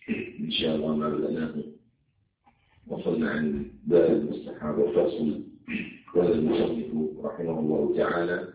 إن شاء الله ما بدأناه وصلنا عن باب المستحاب وفصل. قال المصنف رحمه الله تعالى: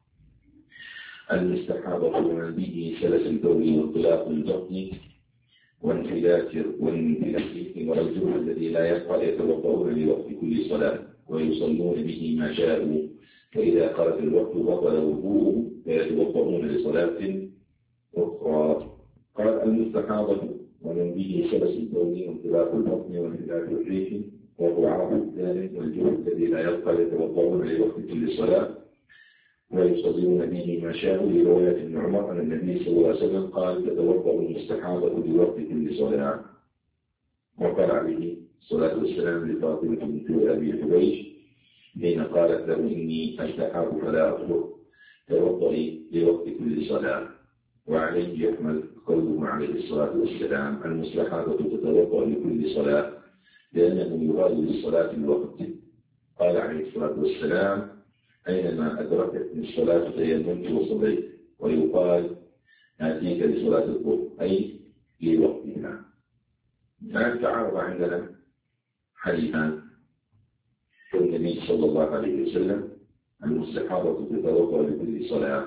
المستحابة من به سلس البول وانطلاق البطن وانفلات والجرح الذي لا يبقى يتوضؤون لوقت كل صلاة ويصلون به ما شاءوا، فإذا خرج الوقت بطل وضوءه فيتوضؤون لصلاة أخرى. قال: المستحاضة ومن به سلس البول وانطلاق البطن وانفلات الريح وضعاف الدم والجرح الذي لا يبقى يتوضؤون لوقت كل صلاة ويصلون به ما شاءوا، لرواية ابن عمر أن النبي صلى الله عليه وسلم قال: تتوضأ المستحاضة لوقت كل صلاة. وقال عليه الصلاة والسلام لفاطمة بنت أبي حبيش حين قالت له: إني أستحاب فلا أطهر، توضئي لوقت كل صلاة. وعليه يحمل قوله عليه الصلاة والسلام: المستحاضة تتوضأ لكل صلاة لأنه يراد للصلاة الوقت. قال عليه الصلاة والسلام: أينما أدركتني الصلاة تيممت وصليت. ويقال: آتيك لصلاة الظهر، أي في وقتها. الآن تعارض عندنا حديثان النبي صلى الله عليه وسلم: المستحاضة تتوضأ لكل صلاة،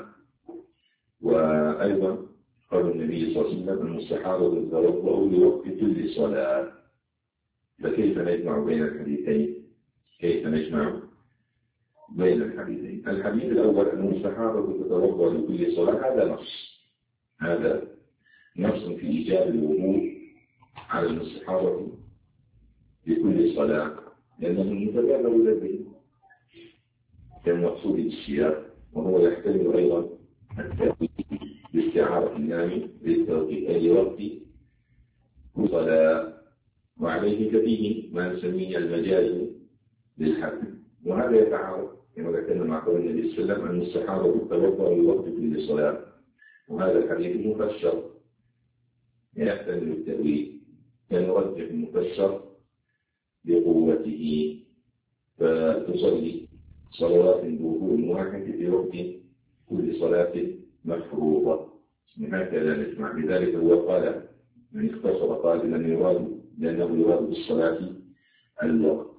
وأيضا قال النبي صلى الله عليه وسلم: المستحاضة تتوضأ لوقت كل صلاة. فكيف نجمع بين الحديثين؟ كيف نجمع بين الحديثين؟ الحديث الأول: المستحاضة تتوضأ لكل صلاة، هذا نص في إيجاب الوضوء على المستحاضة لكل صلاة، لأنه متبادر لديه كالمقصود بالسياق، وهو يحتمل أيضا التأويل باستعارة النام للتوقيت أي وقت صلاة، وعليه فيه ما نسميه المجاز للحد. وهذا يتعارض كما ذكرنا مع قول النبي صلى الله عليه وسلم: المستحاضة تتوضأ لوقت كل صلاة، وهذا الحديث مفسر يحتمل التأويل، فنرجح المفسر بقوته، فتصلي صلوات بوضوء واحد في وقت كل صلاة مفروضة. هكذا نسمع. لذلك هو قال من اختصر قال لأنه يراد بالصلاة الوقت.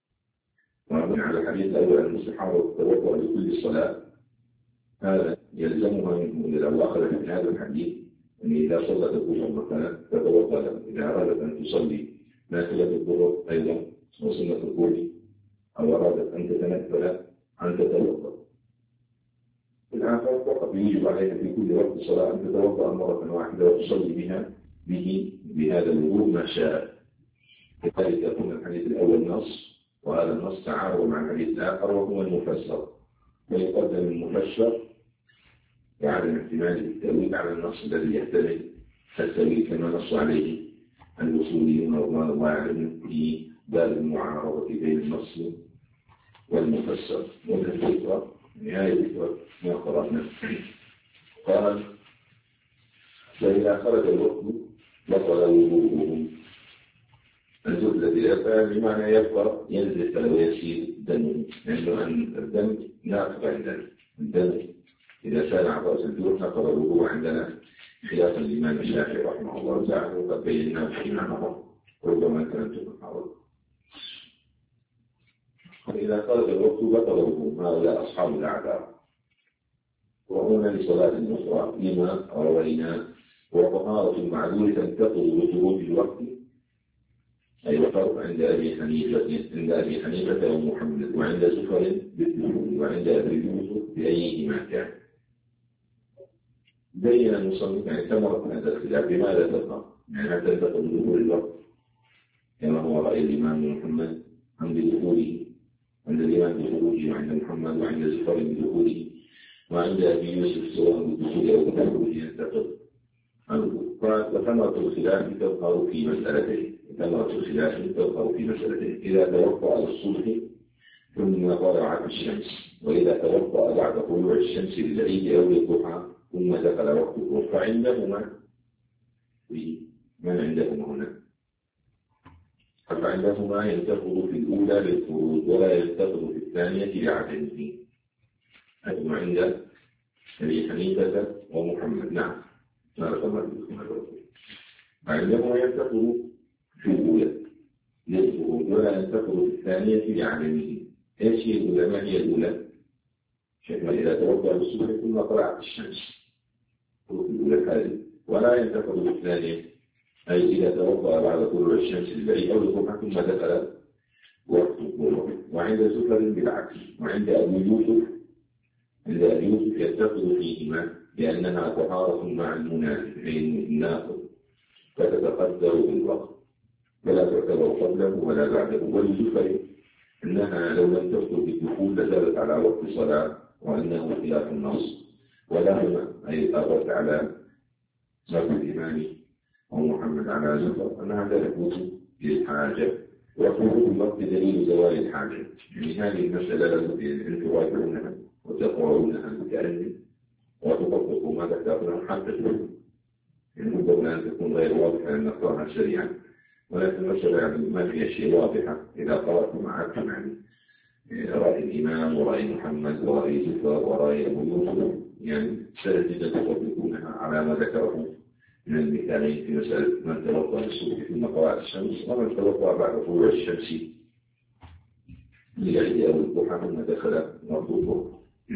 ومن على الحديث الأول: المستحاضة تتوضأ لكل صلاة، هذا يلزمها منه لو أخذت من هذا الحديث أن إذا صلت الظهر مثلا تتوضأ له، إذا أرادت أن تصلي نافلة الظهر أيضا وسنة الظهر، أو أرادت أن تتنفل أن تتوضأ. الآخر فقط يجب عليها في كل وقت صلاة أن تتوضأ مرة واحدة وتصلي بهذا الوضوء ما شاء. لذلك يكون الحديث الأول نص، وهذا النص تعارض مع الحديث الآخر وهو المفسر، ويقدم المفسر بعدم احتمال التأويل على النص الذي يحتمل التأويل، كما نص عليه الوصوليون رضوان الله عليهم في باب المعارضة بين النص والمفسر. ومن الفكرة نهاية الفكرة ما قرأنا. قال: فإذا خرج الوقت بطل وضوءه. الجزء الذي يبقى بمعنى يبقى ينزل فلو يسير دمه، لأنه أن الدم ناقض عندنا. الدم إذا سال عن رأس الجروح نقض الوضوء عندنا، خلافا للإمام الشافعي رحمه الله تعالى، وقد بيناه فيما مضى، وربما كانت تتعارض. فإذا خرج الوقت بطل الوضوء، هؤلاء أصحاب الأعذار. وهنا لصلاة أخرى لما روينا: وطهارة المعذور تنتقل بخروج الوقت، أي وفرق عند أبي حنيفة ومحمد، وعند زفر بالدخول، وعند أبي يوسف بأيهما كان. بين المصنف يعني ثمرة هذا الخلاف بماذا تبقى، يعني هل تنتقل بدخول الوقت كما هو رأي الإمام محمد أم بدخوله، عند الإمام بخروجه، وعند محمد وعند زفر بدخوله، وعند أبي يوسف سواء بالدخول أو بخروجه ينتقل. وثمرة الخلاف تظهر في مسألتين: إذا توقع الصبح ثم طلعت الشمس، وإذا توقع بعد طلوع الشمس للعيد أو للضحى ثم دخل وقت الظهر، فعندهما من عندهما هنا؟ فعندهما ينتقض في الأولى للخروج ولا ينتقض في الثانية لعدمه. هذا عند أبي حنيفة ومحمد. نعم. عندما ينتقل في الأولى يدخل ولا ينتقل في الثانية بعدمه. إيش هي الأولى؟ ما هي الأولى؟ شكرا. إذا توضأ بالصبح ثم طلعت الشمس في الأولى هذه، ولا ينتقل في الثانية أي إذا توضأ بعد طلوع الشمس البعيد أو الصبح ثم دخل وقت الظهر. وعند زفر بالعكس. وعند أبي يوسف ينتقل فيهما لأنها طهارة مع المناسب أي الناقض فتتقدر بالوقت ولا تعتبر قبله ولا بعده. ولزفر أنها لو لم تدخل بالدخول لزالت على وقت صلاة وأنه خلاف النص. ولهما أي أغرت على صاحب الإمام ومحمد على زفر أن هذا يثبت للحاجة وخروج الوقت دليل زوال الحاجة. يعني هذه المسألة لابد أن تراجعونها وتقرؤونها بتأني وتطبقوا ما ذكرنا حتى تكون المدونة أن تكون غير واضحة أن نقرأها سريعا. ولكن المسألة يعني ما فيها شيء واضحة إذا قرأت معكم يعني رأي الإمام ورأي محمد ورأي زفر ورأي أبو يوسف يعني سهل جدا تطبقونها على ما ذكره من المثالين في مسألة من توضأ الصبح ثم طلعت الشمس ومن توضأ بعد طلوع الشمس للعيد أو الضحى ثم دخل مرضوه.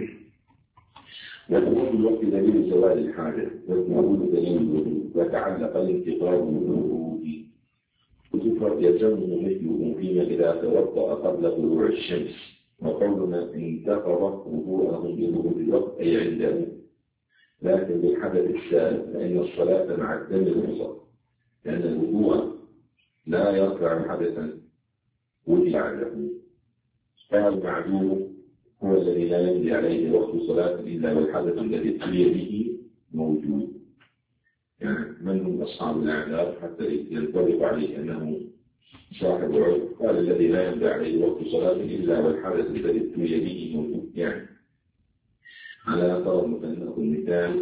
وخروج الوقت دليل زوال الحاجة والمعبود دليل الوجود وتعلق الانتقال بالوجود وتفرق يلزمه مثله فيما إذا توضأ قبل طلوع الشمس. وقولنا انتقض وضوءه بظهور الوقت أي عنده لكن بالحدث السالب فإن الصلاة مع الدم الوسط لأن الوضوء لا يرفع حدثا وجع له. فالمعدوم هو الذي لا يمضي عليه وقت صلاة إلا والحدث الذي ابتلي به موجود. يعني من هم أصحاب الأعذار حتى ينطبق عليه أنه صاحب عذر؟ قال الذي لا يمضي عليه وقت صلاة إلا والحدث الذي ابتلي به موجود. يعني على فرض مثلا المثال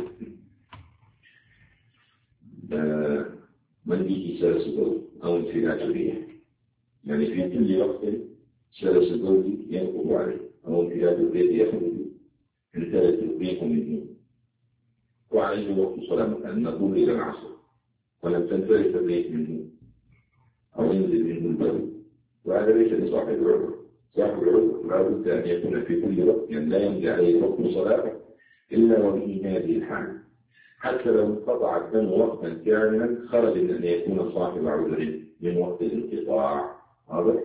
من به سلس البول أو انفلات الريح، يعني في كل وقت سلس البول ينقض عليه أو انفلات الريح يخرج انتلت الريح منه وعليه وقت صلاة مثلا نقول إلى العصر ولم تنفلت الريح منه أو ينزل منه البول، وهذا ليس لصاحب العذر. صاحب العذر لا بد أن يكون في كل وقت يعني لا يمضي عليه وقت صلاة إلا وفي هذه الحال. حتى لو انقطع الدم وقتا كاملا خرج من أن يكون صاحب عذر من وقت الانقطاع. هذا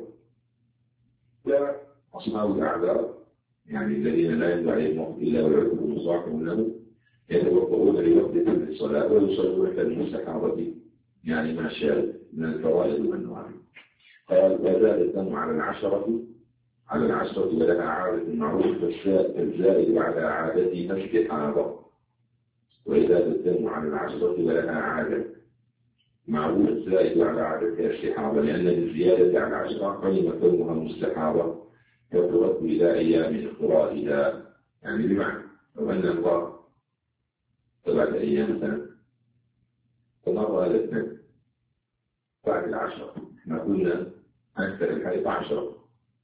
لا أصحاب الأعذار يعني الذين لا يمضي عليهم وقت إلا والعذر مصاحب له يتوقعون لوقت تلك الصلاة ويصلون كالمستحاضة يعني ما شاء من الفوائد والنوافل. قال وزاد الدم على العشرة ولها عادة معروفة فالزائد على عادتها استحاضة. وإذا الدم على العشرة ولها عادة معروف الزائد على عادتها استحاضة لأن الزيادة على العشرة علم كونها مستحاضة فترد إلى أيام إقرائها. يعني بمعنى لو أن الله 7 أيام مثلا فمر هذا الدم بعد العشرة احنا قلنا أكثر الحيض 10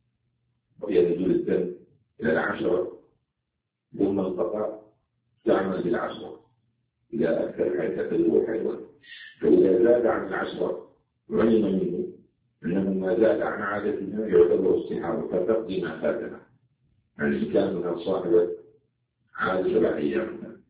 وهي نزول الدم إلى 10 ثم انقطع تعمل بالعشرة إلى أكثر الحيض تدور حيضا. فإذا زاد عن 10 علم منه أنه ما زاد عن عادتها يعتبر استحاضة فتقضي ما فاتها. يعني كان منها صاحبة عادة 7 أيام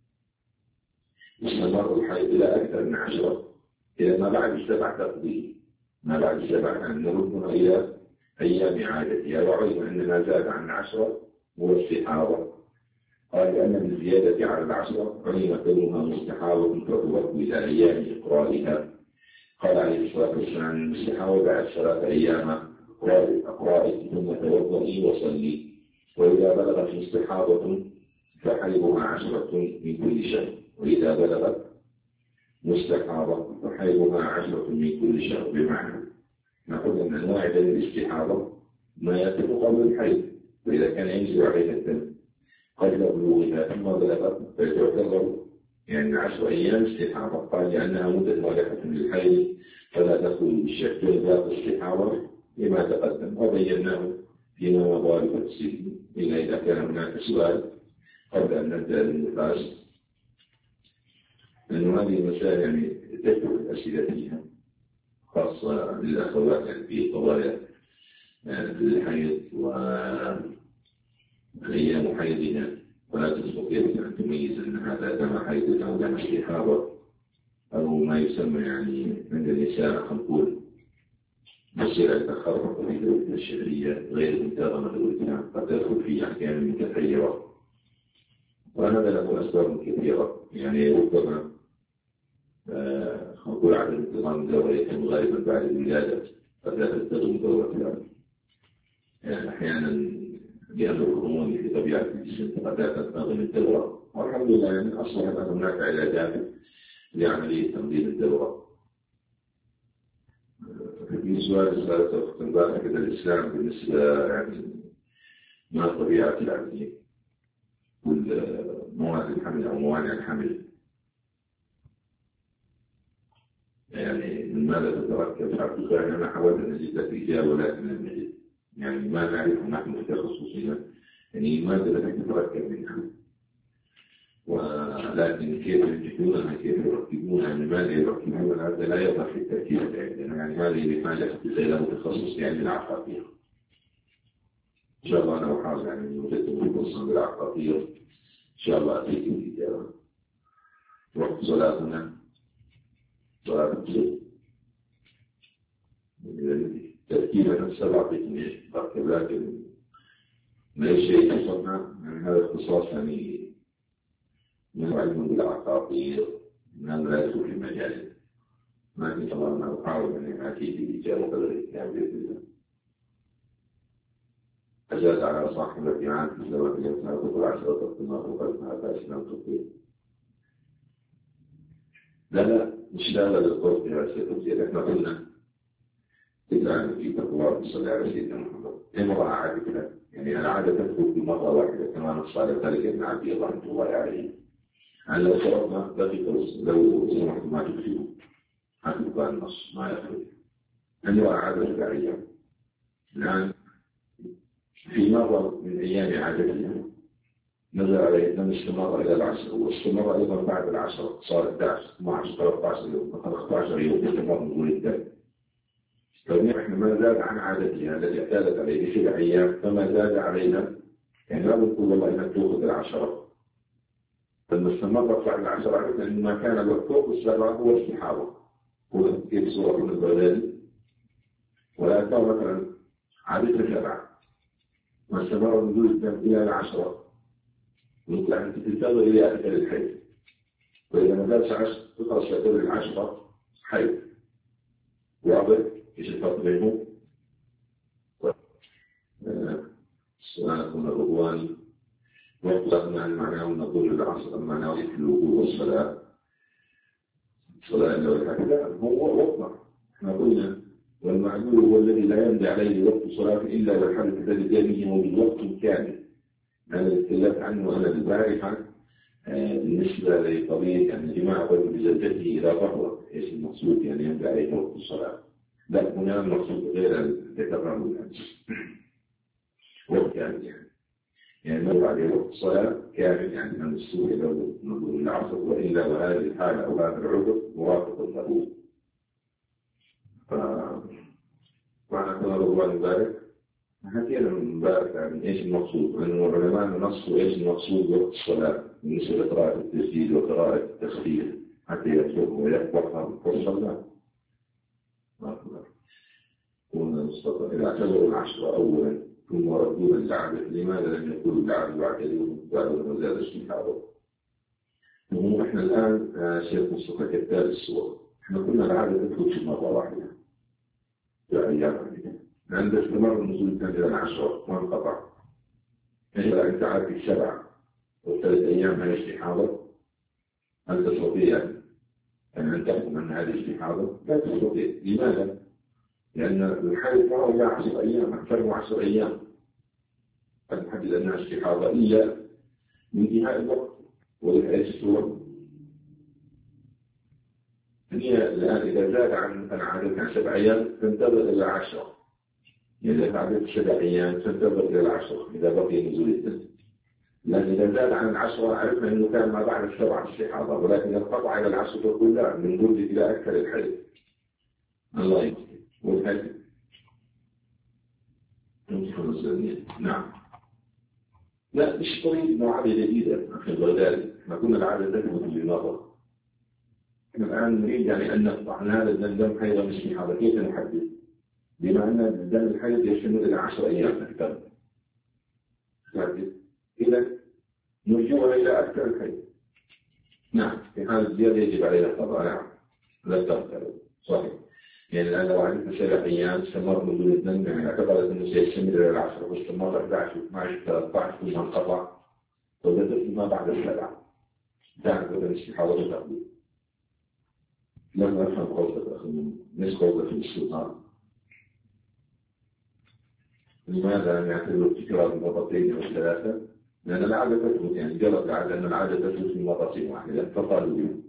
استمر الحيض إلى أكثر من 10 إلى ما بعد 7 تقضي ما بعد 7 أن نردها إلى أيام عادتها. وعلم أن ما زاد عن 10 هو استحاضة. قال لأن الزيادة على 10 علم كونها مستحاضة فترد إلى أيام إقرائها. قال عليه الصلاة والسلام المستحاضة بعد 3 أيام أقرائك ثم توضئي وصلي. وإذا بلغت مستحاضة فحيضها 10 من كل شهر وإذا بلغت مستحاضة فحيضها 10 من كل شهر. بمعنى نقول أن أنواع دم الاستحاضة ما يتم قبل الحيض وإذا كان ينزل عليها الدم قبل بلوغها ثم بلغت فتعتبر يعني 10 أيام استحاضة. قال لأنها مدة واضحة للحيض فلا تدخل بالشك ذات الاستحاضة لما تقدم وبيناه فيما مضى بتفصيله. إذا كان هناك سؤال قبل أن نبدأ بالنقاش أن هذه المسائل يعني تكتب الأسئلة فيها خاصة للأخوات يعني في قضايا الحيض وأيام حيضها، ولا تستطيع أن تميز أن هذا دم حيض أو دم استحاضة أو ما يسمى يعني عند النساء خنقول مسيرة تخرق في دولة الشهرية غير منتظمة دولتها قد تدخل في أحكام متحيرة، وهذا له أسباب كثيرة. يعني ربما خنقول عدم انتظام الدورة يتم غالبا بعد الولادة، قد لا تنتظم دورتها يعني أحيانا لأن الهرمون في طبيعة الجسم قد لا تنتظم الدورة، والحمد لله يعني أصبحت هناك علاجات لعملية تنظيم الدورة. في سؤال سألته اختبار كده الإسلام بالنسبة يعني ما طبيعة يعني كل مواد الحمل أو موانع الحمل، يعني من ماذا تتركب؟ حقيقة أنا حاولت أن أجد لك إجابة ولكن لم أجد، يعني ما نعرف نحن تخصصيا يعني ماذا التي تتركب منها، ولكن كيف ينتجونها كيف يركبونها من ماذا يركبونها هذا لا يظهر في التركيب عندنا، يعني هذه بحاجة إلى متخصص يعني العقاقير. إن شاء الله أنا أحاول يعني وجدت متخصصا بالعقاقير إن شاء الله أتيك الإجابة. وقت صلاتنا صلاة الصبح تركيبا السبع بإثنين تركب، لكن ما شيء يصنع يعني هذا اختصاص يعني من علم بالعقاقير من لا يدخل في المجال، ما في طبعا أنا أحاول أن أتي بإجابة قدر الإسلام بإذن الله. أجاز على صاحب الجماعة في سبب الإنسان تقول عشرة النار وقدمها فأسلام تطير. لا مش لا للقرب يا سيدي، احنا قلنا إذا في تقوى صلى على سيدنا محمد امرأة عادة يعني العادة تدخل بمرة واحدة كما نص على ذلك ابن عبد الله رحمه الله عليه. أن لو فرضنا لو سمحت ما تكفيه حتى النص ما يخرج امرأة عادة شرعية الآن في مرة من أيام عادتها نزل عليه دم استمر إلى العشر واستمر أيضا بعد العشر صار 11 12 13 يوم 15 يوم استمر نزول الدم. فنحن ما زاد عن عادتها التي اعتادت عليه 7 أيام فما زاد علينا يعني لا نقول والله إنك تأخذ العشرة، فلما استمرت بعد العشرة عرفنا أن ما كان الوقوف السبع هو استحاضة هو كيف صورة من البلاد، ولا كان مثلا عادتها 7 واستمر نزول الدم إلى العشرة يمكن أن تنتظر إلى آخر الحيض، وإذا ما زادش 10 تخلص تعتبر العشرة حيض. واضح ايش الفرق بينهم؟ الصلاة والرضوان وقلنا عن معناه ونقول العصر معناه في الوضوء والصلاة. الصلاة إلا والحكاية هو وقت احنا قلنا والمعذور هو الذي لا يمضي عليه وقت صلاة إلا والحدث الذي جاء به بالوقت كامل. أنا تكلمت عنه أنا البارحة بالنسبة لقضية أن جماعة الرجل بزوجته إذا ظهرت إيش المقصود يعني يمضي عليه وقت الصلاة. لا هنا المقصود غير ذكرناه الأمس وقت كامل يعني مر عليه وقت الصلاة كامل يعني من السوء إلى نظر العصر، وإلا وهذه الحالة أو هذا العذر موافق له. وعلى كل رضوان ذلك هكذا من ذلك عن إيش المقصود، أن العلماء نصوا إيش المقصود وقت الصلاة بالنسبة لقراءة التسجيل وقراءة التخفيف حتى يكتب ويحفظها والصلاة. كنا نستطيع إذا اعتبروا العشرة أولا ثم ردونا للعبد لماذا لم يقولوا العبد بعد يوم قالوا مزاد استحاضة. ونحن الآن شيخ مصطفى كتاب الصور احنا كنا العادة تدخل مرة واحدة في أيام لأن استمر النزول الثاني إلى 10 ما انقطع. إذا أنت عارف 7 والثلاث أيام هي استحاضة هل تستطيع أن تحكم أن هذه استحاضة؟ لا تستطيع. لماذا؟ لأن الحيض ما هو 10 أيام أكثر من 10 أيام قد نحدد أنها استحاضة إلا من انتهاء الوقت ولحيث الصور. هي الآن إذا زاد عن عادتها 7 أيام تنتظر إلى 10 يعني إذا عدت 7 أيام تنتظر إلى 10 إذا بقي نزول الدم، لأن إذا زاد عن 10 عرفنا أنه كان ما بعد 7 استحاضة، ولكن انقطع إلى 10 تقول لا من جلد إلى أكثر الحيض. الله يمكن والحيض نعم. لا مش طريق معادة جديدة أخي الغزالي، احنا كنا العادة تثبت للنظر. احنا الآن نريد يعني أن نقطع عن هذا الدم حيضا استحاضة. كيف نحدد؟ بما أن الدم الحيض يشمل إلى 10 أيام أكثر. إذا نرجوها إلى أكثر الحيض. نعم في حال الزيادة يجب علينا القضاء. نعم لا تغتر صحيح. يعني الآن لو عندنا 7 أيام استمر نزول الدم يعني اعتبرت أنه سيستمر إلى 10 واستمر 11 12 13 ثم انقطع وبدأت ما بعد 7 كانت بدأ الاستحاضة تقضي. لم أفهم قولك أخي مش قولك في السلطان. لماذا نعتبر التكرار مرتين أو 3؟ لأن العادة تثبت يعني جرت العادة أن العادة تثبت في مرة واحدة فقالوا لي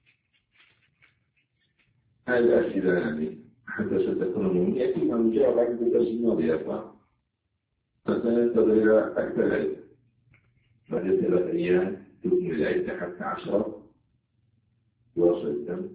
هذه الأسئلة يعني حتى ستكون يأتي ما مجرد بعد الدرس الماضي أصلا فسننتظر إلى أكثر العدة بعد 3 أيام تكمل العدة حتى 10 يوصل الدم.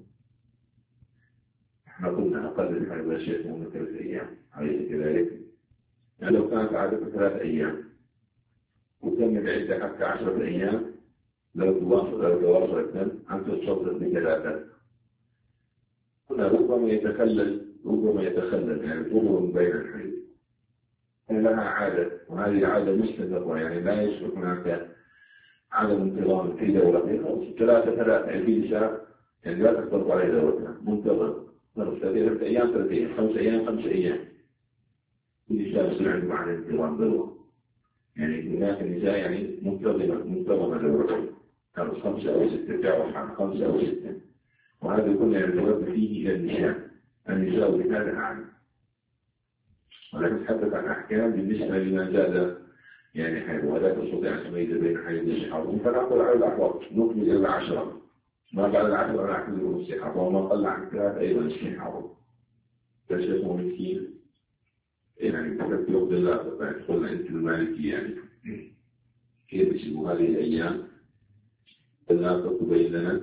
احنا قلنا أقل الحيض شيء من 3 أيام عليه كذلك. يعني لو كانت عادة 3 أيام وكمل العدة حتى 10 أيام لو تواصل الدم أن تصدر ب3. هنا ربما يتخلل يعني طول بين الحيض. لها عادة وهذه العادة مستمرة يعني لا يصبح هناك عدم انتظام في دورتها. 3 في شهر يعني لا تختلط عليه دورتها منتظم 3 أيام 3 أيام 5 أيام 5 أيام في شهر يصير عنده معنى انتظام دورة. يعني هناك النساء يعني منتظمة دورتها كانت 5 أو 6 تعرف عن 5 أو 6 وهذا كله يتوجه فيه إلى النساء بهذا أعلم. ولكن نتحدث عن أحكام بالنسبة لمن زاد يعني حيث ولا تستطيع أن تميز بين حيث الاستحاضة فنقول على الأحوال نكمل إلى 10 ما بعد 10 نعتبره استحاضة وما قل عن 3 أيضا استحاضة. فالشيخ مسكين يعني تفكر بالله تقول أنت المالكي يعني كيف يسموا هذه الأيام لا تقبل لنا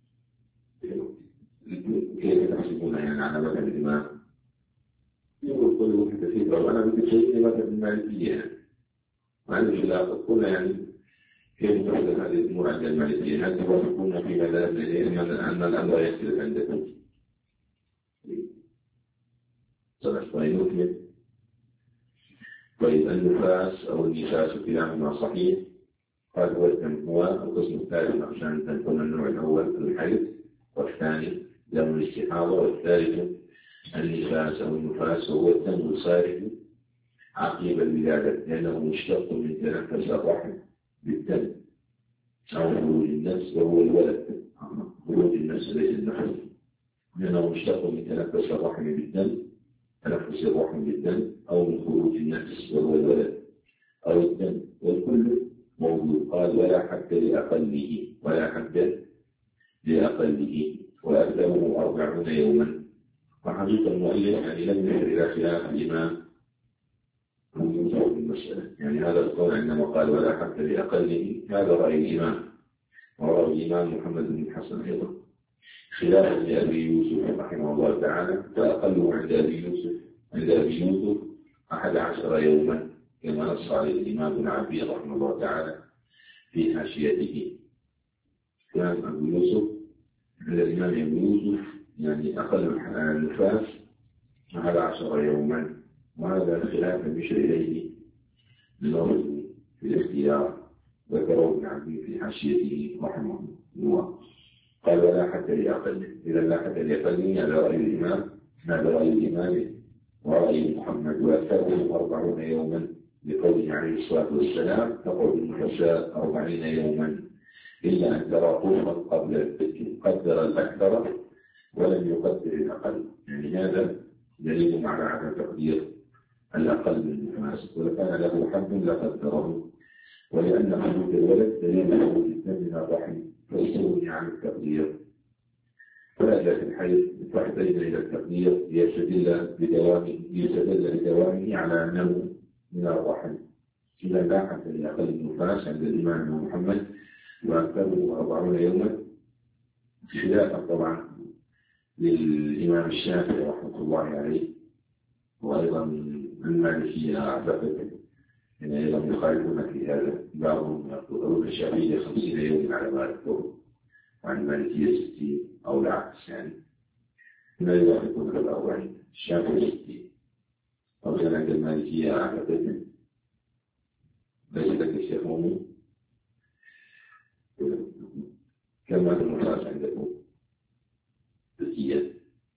كيف تحسبونها يعني على مذهب الإمام يقول كل وقت كثير وأنا بدي شيء مذهب المالكية وأنا لا تقول يعني كيف تحدث هذه الأمور عند المالكية هل توافقون في مذهبنا أن الأمر يختلف عندكم؟ سنستطيع نكمل. طيب النفاس أو النفاس كلاهما صحيح. قال هو القسم الثالث عشان تكون النوع الأول الحيض والثاني دم الاستحاضة والثالث النفاس أو النفاس وهو الدم الخارج عقيب الولادة لأنه مشتق من تنفس الرحم بالدم أو خروج النفس وهو الولد. خروج النفس ليس النفس لأنه مشتق من تنفس الرحم بالدم تنفس الرحم بالدم أو من خروج النفس وهو الولد أو الدم والكل موجود. قال ولا حد لأقله وأكثره 40 يوما. وحديث المؤلف يعني لم يشر إلى خلاف الإمام في المسألة يعني هذا القول عندما قال ولا حد لأقله هذا رأي الإمام ورأي الإمام محمد بن الحسن أيضا خلافا لأبي يوسف رحمه الله تعالى فأقله عند أبي يوسف 11 يوما كما نص عليه الإمام بن عبي رحمه الله تعالى في حاشيته. كان أبو يوسف عند الإمام أبو يوسف يعني أقل النفاس 11 يوما وهذا خلاف يشير إليه بالنظر في الاختيار ذكره ابن عبي في حاشيته رحمه الله. قال ولا حتى لأقله إذا لا حتى لأقله هذا رأي الإمام ورأي محمد وأكثره 40 يوما لقوله عليه الصلاة والسلام تقعد النفساء 40 يوما إلا أن ترى طوفا قبل الذكر قدر الأكثر ولم يقدر الأقل. يعني هذا دليل على عدم تقدير الأقل من النفاس ولو كان له حد لقدره ولأن خروج الولد دليل خروج الدم من الرحم فاستغني عن التقدير. فلا في الحيض تحتاج إلى التقدير ليستدل بدوامه على أنه من الرحم إذا لاحت لأقل النفاس عند الإمام محمد وأكثره 40 يوما، خلافا طبعا للإمام الشافعي رحمة الله عليه، وأيضا المالكية أعتقد أن أيضا يخالفون في هذا، بعضهم يقولون الشافعية 50 يوما على ما أذكر، وعن المالكية 60 أو العكس، يعني لا يوافقون في 40، الشافعي 60 أو كان عند المالكية أعتقد ليس لك الشيخ مؤمن كما المفاس عندكم بالكية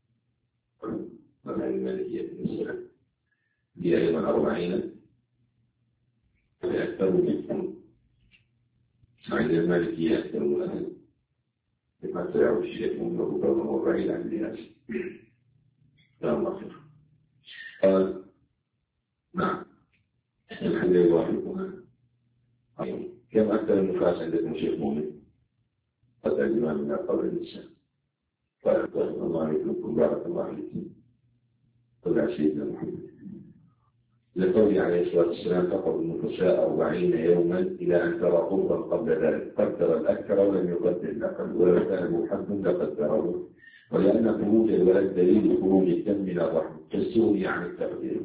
ومع المالكية بالنسبة هي أيضا 40 فأكثر منكم، عند المالكية أكثر من أهل لما سيعود الشيخ مؤمن ربما هو بعيد عن الناس لا مغفر. قال نعم الحمد لله يوافقنا. كم أكثر النفاس عندكم شيخ مؤمن؟ قد الإمام من قبل النساء. قال الله يكرمكم بارك الله فيكم. قل سيدنا محمد لقوله عليه الصلاة والسلام تقرب النفساء 40 يوما إلى أن ترى قربا قبل ذلك، قدر الأكثر ولم يقدر الأقل، ولو كان محب لقدره، ولأن خروج الولد دليل خروج الدم من الرحم كالسوري عن التقدير،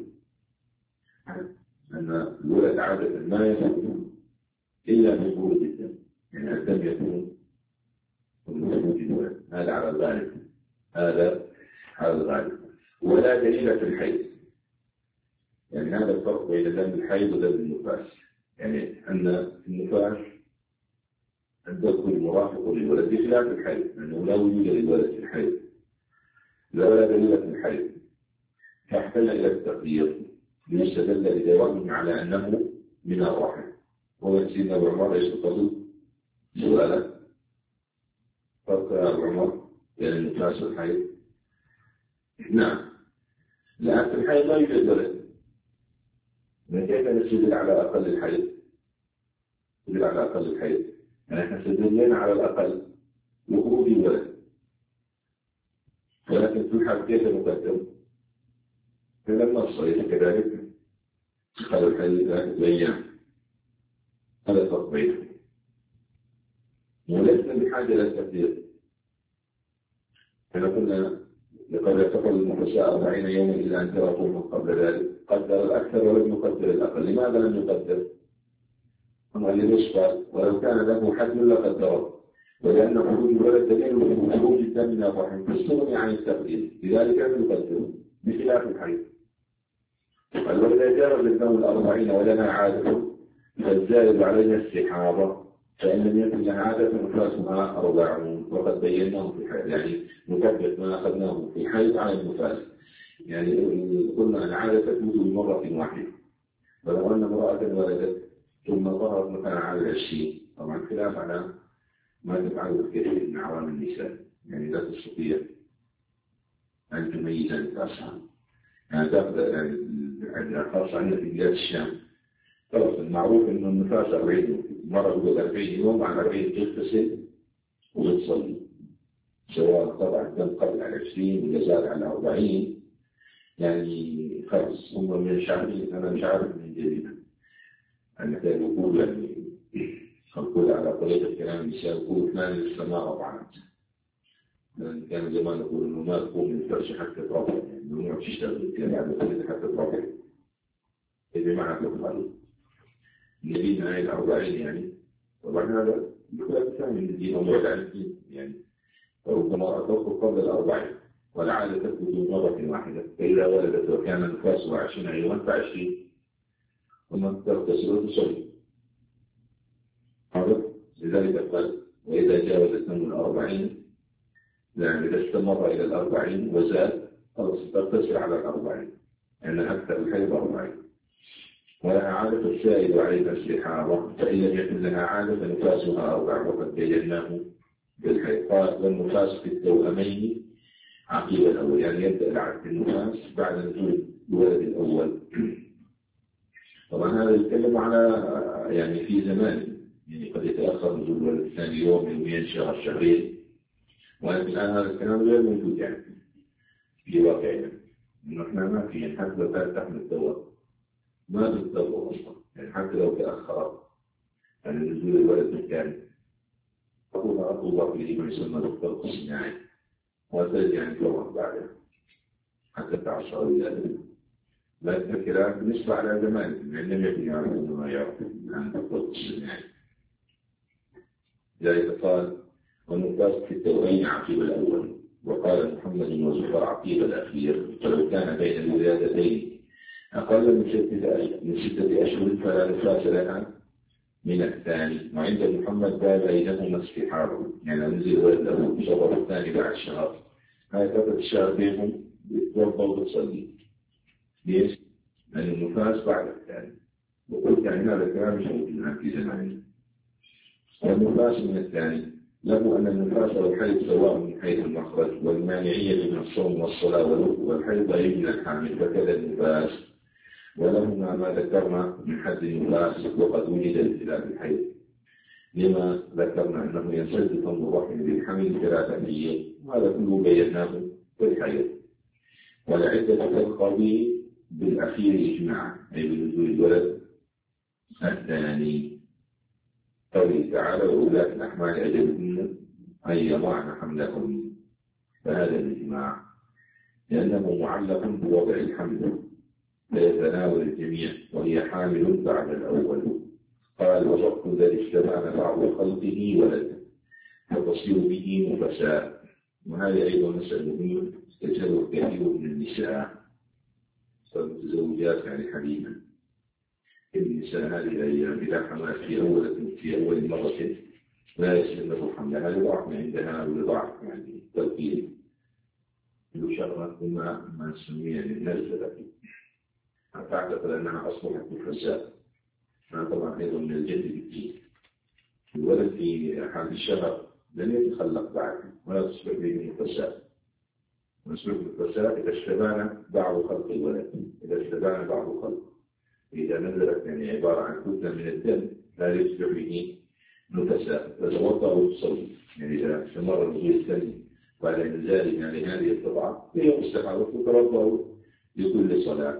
أن الولد عادة ما يكون إلا من خروج الدم، يعني الدم يكون من خروج الولد، هذا على الغالب، هذا على الغالب، ولا دليل في الحيض، يعني هذا الفرق بين دم الحيض ودم النفاس، يعني أن النفاس الذكر المرافق للولد بخلاف الحيض، لأنه لا وجود للولد في الحيض، لا دليل في الحيض، فاحتل إلى التقدير ليستدل لدوامه على أنه من الرحم. هو سيدنا أبو عمر يستطيع سؤالا فرق أبو عمر بين النفاس والحيض. نعم، لأن في الحيض لا يوجد ولد، من كيف نستدل على أقل الحيض؟ نستدل على أقل الحيض، يعني احنا استدلنا على الأقل وخروج الولد، ولكن في الحال كيف نقدم؟ فلما الصيف كذلك قال الحديث 3 أيام، هذا التطبيق ولسنا بحاجة إلى التقدير. احنا قلنا لقد يعتقد النفساء 40 يوما إلى أن ترى قوما قبل ذلك، قدر الأكثر ولم يقدر الأقل. لماذا لم يقدر؟ هم اللي يشفى ولو كان له حد لقدره، ولأن خروج الولد دليل خروج الدم من الرحم فاستغني عن التقدير، لذلك لم يقدر بخلاف الحيض. الولد جاوز الدم 40 ولنا عادة فالزائد عليها استحاضة، فإن لم يكن لها عادة نفاسها 40، وقد بيناه في الحيض، يعني نكبر ما أخذناه في الحيض على النفاس، يعني قلنا العادة تجوز بمرة واحدة، ولو أن امرأة ولدت ثم ظهرت مثلا على 20، طبعا خلاف على ما تفعله الكثير من عوام النساء، يعني لا تستطيع أن تميز نفاسها، يعني تأخذ يعني خاصة عندنا في بلاد الشام خلاص المعروف إنه النفاس 40، مرة تقول 40 يوم، عن 40 تغتسل وتصلي، سواء قطع الدم قبل على 20 ولا زاد على 40، يعني خلاص هم من الشعبين. أنا مش عارف من جديد أن كان يقول يعني نقول على طريقة كلام النساء يقول فلان السماء رفعت، كان زمان يقول إنه ما تقوم من الفرش حتى ترفع، يعني ممنوع تشتغل كذا على طريقة حتى ترفع، بمعنى تفعل النبي من آية 40 يعني. طبعا هذا بخلاف ثاني من الدين ومعد عن الدين، يعني فربما أتوقف قبل 40 والعادة تثبت مرة واحدة، فإذا ولدت وكان النفاس 20 يوما ف20 ثم تغتسل وتصلي، هذا لذلك قال وإذا جاوز الدم 40، يعني إذا استمر إلى 40 وزاد خلاص تغتسل على 40، لأن أكثر الحيض 40، ولها عادة السائل عليها استحاضة، فإن لم يكن لها عادة نفاسها 4، وقد بيناه بالحيض. قال والنفاس في التوأمين عقيب الأول، يعني يبدأ النفاس بعد نزول الولد الأول. طبعا هذا يتكلم على يعني في زمان، يعني قد يتأخر نزول الولد الثاني يوم، يومين، شهر، شهرين، ولكن الآن هذا الكلام غير موجود يعني في واقعنا، إنه إحنا ما في حتى لو كانت تحمل الدواء ما تنتظر أصلا، يعني حتى لو تأخر عن نزول الولد بالكامل أقول أطلب فيه ما يسمى بالطلق الصناعي وترجع يعني فورا بعدها حتى تعشر إلى لا تفكر بالنسبة على زمان لم يكن يعرفون ما يعرف عن الطلق الصناعي. ذلك قال والنفاس في التوبين عقيب الأول، وقال محمد وزفر عقيب الأخير، فلو كان بين الولادتين أقل من 6 أشهر فلا نفاس لها من الثاني، وعند محمد باب بينهما استحاضة، يعني نزل ولد له شهر الثاني بعد شهر، هاي فترة الشهر بينهم بتوضى وبتصلي. ليش؟ لأن النفاس بعد الثاني، وقلت يعني هذا الكلام مش موجود في زماننا. والنفاس من الثاني له أن النفاس والحيض سواء من حيث المخرج، والمانعية من الصوم والصلاة والحيض يجنى الحامل، فكذا النفاس، ولهما ما ذكرنا من حد النفاس، وقد وجد الخلاف الحيض لما ذكرنا أنه ينسد فم الرحم بالحمل 3 أيام، وهذا كله بيناه في الحيض. والعدة تنقضي بالأخير إجماعا، أي بنزول الولد الثاني، قوله تعالى وأولاة الأحمال أجلهن أن يضعن حملهن، فهذا الإجماع لأنه معلق بوضع الحمل فيتناول الجميع، وهي حامل بعد الأول. قال وشق الذي اشتبه بعض خلقه ولد فتصير به نفساء، وهذه أيضا مسألة مهمة تجهل كثير من النساء والمتزوجات يعني حديثا. النساء هذه الأيام إذا حملت في أول مرة لا يستمر حملها لضعف عندها ولضعف يعني تركيب يشرف ما نسميه النزلة، فأعتقد أنها أصبحت نفساء. طبعا أيضا من الجد بالدين، الولد في حال الشهر لن يتخلق بعد ولا تصبح به نفساء. ونصبح نفساء إذا اشتبان بعض خلق الولد، إذا اشتبان بعض خلق، إذا نزلت يعني عبارة عن كتلة من الدم لا يصبح به نفساء، فتوضأ وتصلي. يعني إذا استمر نزول الدم بعد إنزال يعني هذه القطعة هي مستحاضة وتوضأ لكل صلاة.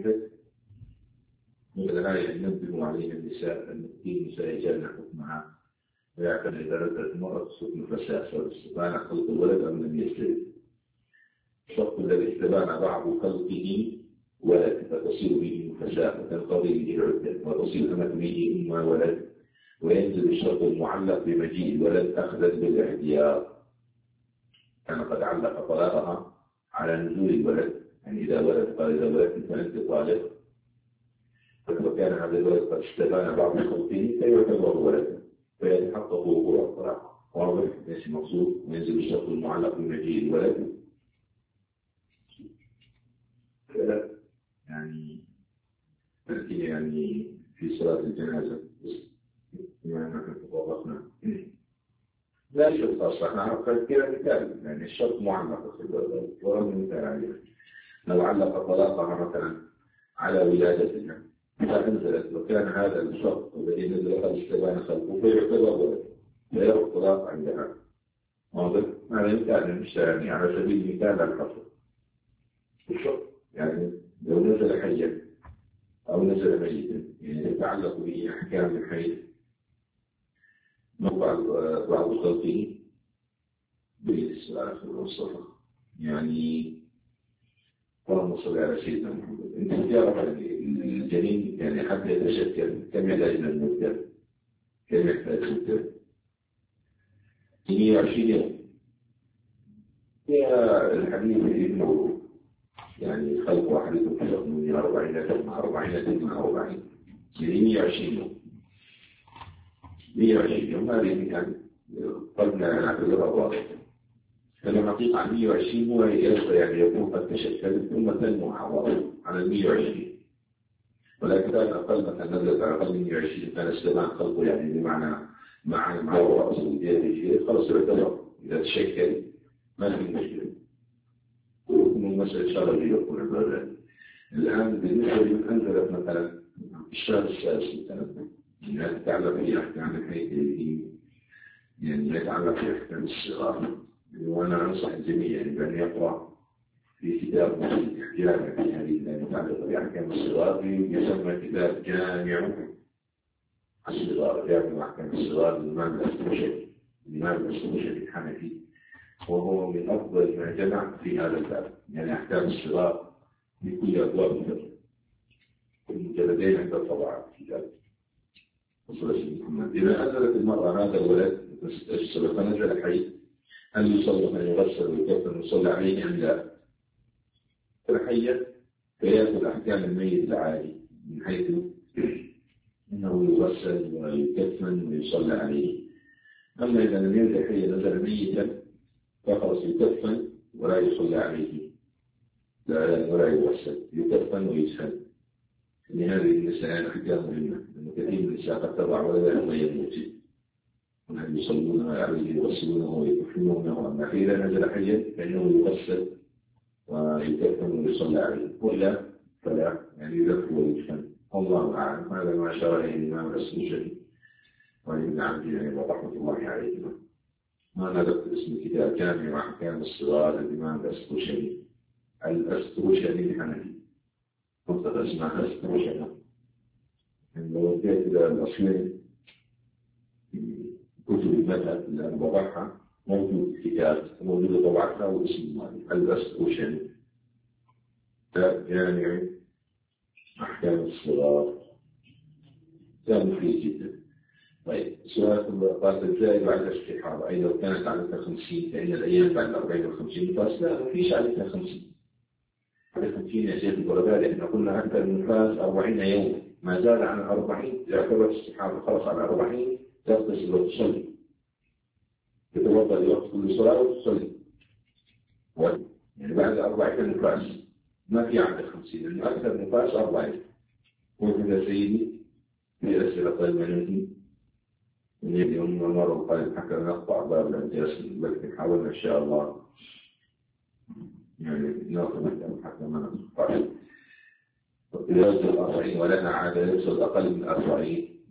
مثل هذه ينبه عليها النساء أن النساء يجعلن حكمها، ويعتمد إذا نزلت المرأة تصبح نفساء سواء استبان خلق الولد أم لم يستبن. الشخص الذي استبان بعض خلقه ولد فتصير به نفساء وتنقضي به العدة، وتصير أمة به أم ولد، وينزل الشرط المعلق بمجيء الولد أخذا بالاحتياط، كان قد علق طلاقها على نزول الولد، يعني إذا ولد قال إذا ولدت فأنت طالق، فكان هذا الولد قد استبان بعض خلقه فيعتبر ولدا فيتحقق وقوع الطلاق. واضح ليس مقصود وينزل الشرط المعلق بمجيء الولد. يعني في صلاة الجنازة بما نحن تطرقنا لا شرط أصلا، نعرف كذا مثال، يعني الشرط معلق في الولد ورغم مثال عليه لو علق طلاقها مثلا على ولادتها فأنزلت، وكان هذا الشرط الذي نزل قد استبان خلقه فيعتبر ولد لا يرى الطلاق عندها. واضح؟ هذا مثال مش يعني على سبيل المثال الحصر الشرط، يعني لو نزل حيا أو نزل ميتا يعني يتعلق به أحكام الحي بعض خلقه بالإسلام والصفة. يعني اللهم صل على سيدنا محمد. أنت تعرف الجنين يعني حتى يتشكل كم يحتاج من المدة؟ كم يحتاج مدة؟ 120 يوم. هي الحديث ابنه يعني خلق واحدة في بطن من 40 مع 40 120 يوم. 120 يوم هذه يعني قلنا نعتبرها واضحة. فلما نطيق عن 120 هو يعني يكون قد تشكل ثم تنمو على 120، ولكن كان أقل مثلا نزلت على أقل من 120 كان استبان خلقه يعني بمعنى مع الرأس والجانب خلص يعتبر إذا تشكل ما في مشكلة. ومن مسألة شرعية يكون البلد. الآن بالنسبة لمن أنزلت مثلا الشهر السادس مثلا يعني تتعلق في أحكام الحيث يعني يتعلق في أحكام الصغار، وأنا أنصح الجميع يعني بأن يقرأ في كتاب جامع في هذه المتعلقة بأحكام الصغار يسمى كتاب جامع الصغار، جامع أحكام الصغار للإمام الأسترشدي الحنفي، وهو من أفضل ما جمع في هذا الباب، يعني أحكام الصغار بكل أبواب الفقه. المجلدين عند الطبعات كتاب. إذا أنزلت المرأة هذا الولد فنزل حي، هل يصلى من يغسل ويكفن ويصلى عليه أم لا؟ فالحية فيأخذ أحكام الميت العادي من حيث أنه يغسل ويكفن ويصلى عليه. أما إذا لم ينزل حيا نزل ميتا فخلص يكفن ولا يصلى عليه ولا يغسل، يكفن ويدفن. لهذه النساء أحكام مهمة، لأن كثير من النساء قد تضع ولدها ثم يموت، وهم يصلون عليه يغسلونه ويكفنونه. أما إذا نزل حيا فإنه يغسل ويكفن ويصلى عليه، وإلا فلا، يعني يدفن ويدفن. والله أعلم. هذا ما أشار إليه الإمام الأسترشدي وابن عبد رحمة الله عليهما. ما نذكر اسم الكتاب جامع أحكام الصغار الإمام الأسترشدي الحنفي، منطقة اسمها أسترشدي. لو جئت إلى الأصلين كتب المذهب اللي أنا وضعها موجود كتاب، موجود طبعتها واسم مالي الأسترشدي جامع أحكام الصغار، كان مفيد جدا. طيب سؤال قال الزائد بعد الاستحاضة أي لو كانت عددها 50 فإن الأيام بعد 40 و50 نفاس؟ لا، ما فيش عددها 50. عدد 50 يا شيخ الغرباء احنا قلنا أكثر من نفاس 40 يوم، ما زاد عن 40 يعتبر استحاضة، خلص على 40 تغتسل وتصلي، تتوضأ لوقت كل صلاة وتصلي. يعني بعد 40 نفاس ما في عدد 50، لأنه أكثر نفاس 40. وكذا سيدي في أسئلة طيبة مني من اليوم مرة وقال حتى نقطع باب الأنجاز، لكن حاولنا إن شاء الله يعني ناخذ حتى ما نقطع. يوصل 40 ولنا عادة يوصل أقل من 40.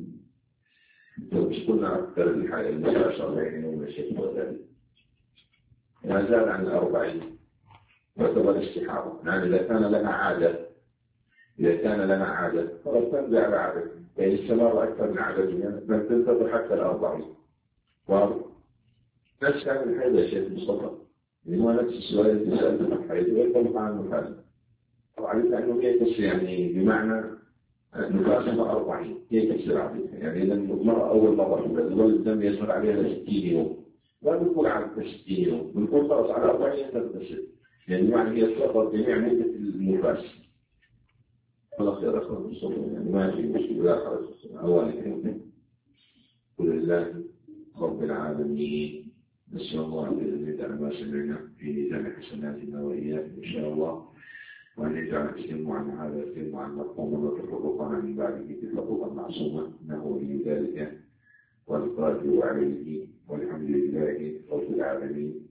مش قلنا أكثر الحالة المساعش 40 يوم الشيء وذلك. ما زاد عن 40 يعتبر استحاضة. يعني إذا كان لنا عادة فقد تنزع على عادة، يعني استمر أكثر من عادتنا بل تنتظر حتى 40. واضح؟ نفس كان الحيض يا شيخ مصطفى، يعني هو نفس السؤال اللي سألته عن الحيض ويختلف عن النفاس. طبعا لأنه كيف يعني بمعنى نفاسها 40 كيف تصير عليها؟ يعني إذا المرأة أول مرة الولد الدم يزمر عليها 60 يوم، لا بنقول على 60 يوم، بنقول خلاص على 40 تغتسل، يعني بمعنى هي تفضل جميع مدة النفاس. خلاص يا رسول الله، يعني ما في مشكلة، لا حرج. أولا قل الله رب العالمين، نسأل الله أن يجعل ما سمعنا في ميزان حسناتنا وإياكم إن شاء الله، وأن يجعل اجتماعنا هذا اجتماعا مرحوما وتفرقنا من بعده تفرقا معصوما، إنه ولي ذلك والقادر عليه، والحمد لله رب العالمين.